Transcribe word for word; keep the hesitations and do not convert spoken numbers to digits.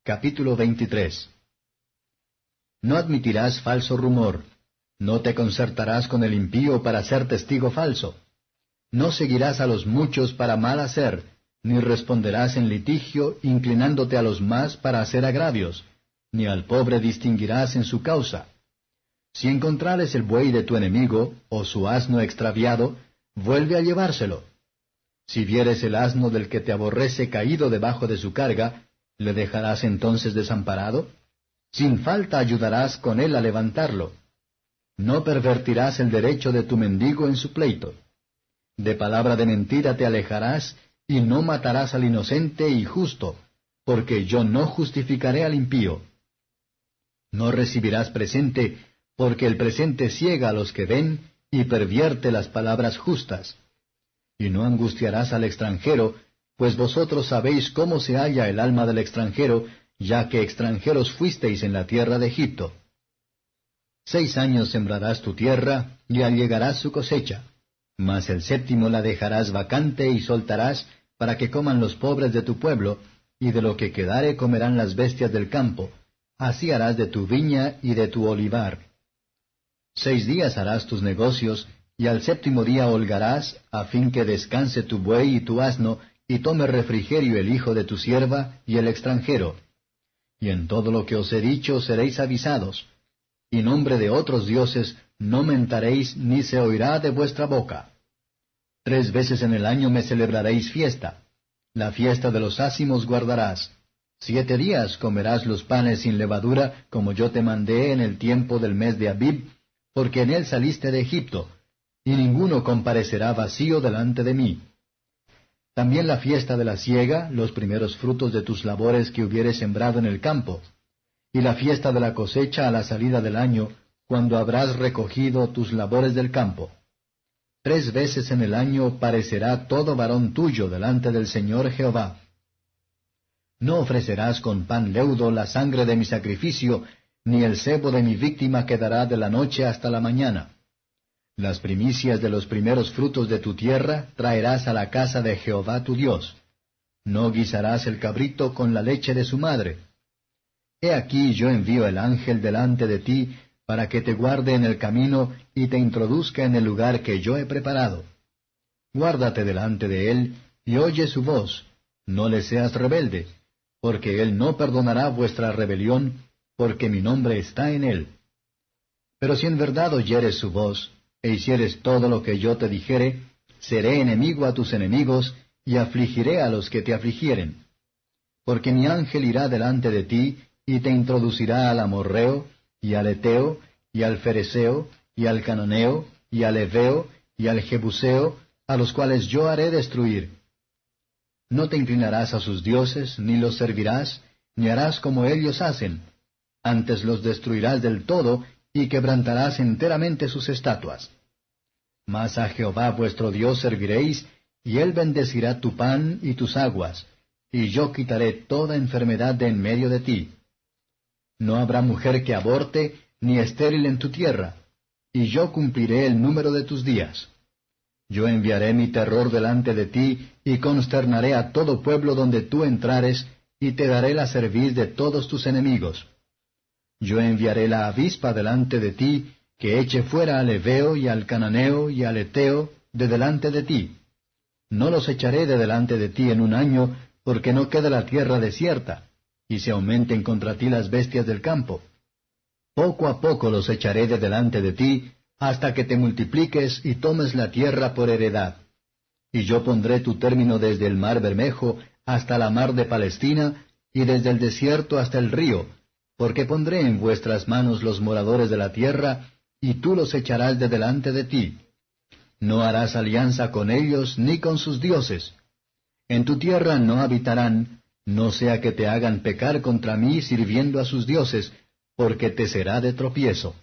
Capítulo veintitrés. No admitirás falso rumor, no te concertarás con el impío para ser testigo falso. No seguirás a los muchos para mal hacer, ni responderás en litigio inclinándote a los más para hacer agravios, ni al pobre distinguirás en su causa. Si encontrares el buey de tu enemigo, o su asno extraviado, vuelve a llevárselo. Si vieres el asno del que te aborrece caído debajo de su carga, ¿le dejarás entonces desamparado? Sin falta ayudarás con él a levantarlo. No pervertirás el derecho de tu mendigo en su pleito. De palabra de mentira te alejarás, y no matarás al inocente y justo, porque yo no justificaré al impío. No recibirás presente, porque el presente ciega a los que ven, y pervierte las palabras justas. Y no angustiarás al extranjero, pues vosotros sabéis cómo se halla el alma del extranjero, ya que extranjeros fuisteis en la tierra de Egipto. Seis años sembrarás tu tierra, y allegarás su cosecha. Mas el séptimo la dejarás vacante y soltarás, para que coman los pobres de tu pueblo, y de lo que quedare comerán las bestias del campo. Así harás de tu viña y de tu olivar. Seis días harás tus negocios, y al séptimo día holgarás, a fin que descanse tu buey y tu asno, y tome refrigerio el hijo de tu sierva y el extranjero. Y en todo lo que os he dicho seréis avisados. Y nombre de otros dioses no mentaréis ni se oirá de vuestra boca. Tres veces en el año me celebraréis fiesta. La fiesta de los ácimos guardarás. Siete días comerás los panes sin levadura, como yo te mandé en el tiempo del mes de Abib, porque en él saliste de Egipto, y ninguno comparecerá vacío delante de mí. También la fiesta de la siega, los primeros frutos de tus labores que hubieres sembrado en el campo, y la fiesta de la cosecha a la salida del año, cuando habrás recogido tus labores del campo. Tres veces en el año parecerá todo varón tuyo delante del Señor Jehová. No ofrecerás con pan leudo la sangre de mi sacrificio, ni el cebo de mi víctima quedará de la noche hasta la mañana. Las primicias de los primeros frutos de tu tierra traerás a la casa de Jehová tu Dios. No guisarás el cabrito con la leche de su madre. He aquí yo envío el ángel delante de ti, para que te guarde en el camino y te introduzca en el lugar que yo he preparado. Guárdate delante de él, y oye su voz, no le seas rebelde, porque él no perdonará vuestra rebelión, porque mi nombre está en él. Pero si en verdad oyeres su voz, e hicieres todo lo que yo te dijere, seré enemigo a tus enemigos, y afligiré a los que te afligieren. Porque mi ángel irá delante de ti, y te introducirá al amorreo, y al eteo, y al fereceo, y al cananeo, y al heveo, y al jebuseo, a los cuales yo haré destruir. No te inclinarás a sus dioses, ni los servirás, ni harás como ellos hacen. Antes los destruirás del todo, y quebrantarás enteramente sus estatuas. Mas a Jehová vuestro Dios serviréis, y él bendecirá tu pan y tus aguas, y yo quitaré toda enfermedad de en medio de ti. No habrá mujer que aborte, ni estéril en tu tierra, y yo cumpliré el número de tus días. Yo enviaré mi terror delante de ti, y consternaré a todo pueblo donde tú entrares, y te daré la cerviz de todos tus enemigos. Yo enviaré la avispa delante de ti, que eche fuera al heveo y al cananeo y al eteo de delante de ti. No los echaré de delante de ti en un año, porque no quede la tierra desierta, y se aumenten contra ti las bestias del campo. Poco a poco los echaré de delante de ti, hasta que te multipliques y tomes la tierra por heredad. Y yo pondré tu término desde el mar Bermejo hasta la mar de Palestina, y desde el desierto hasta el río, porque pondré en vuestras manos los moradores de la tierra, y tú los echarás de delante de ti. No harás alianza con ellos ni con sus dioses. En tu tierra no habitarán, no sea que te hagan pecar contra mí sirviendo a sus dioses, porque te será de tropiezo.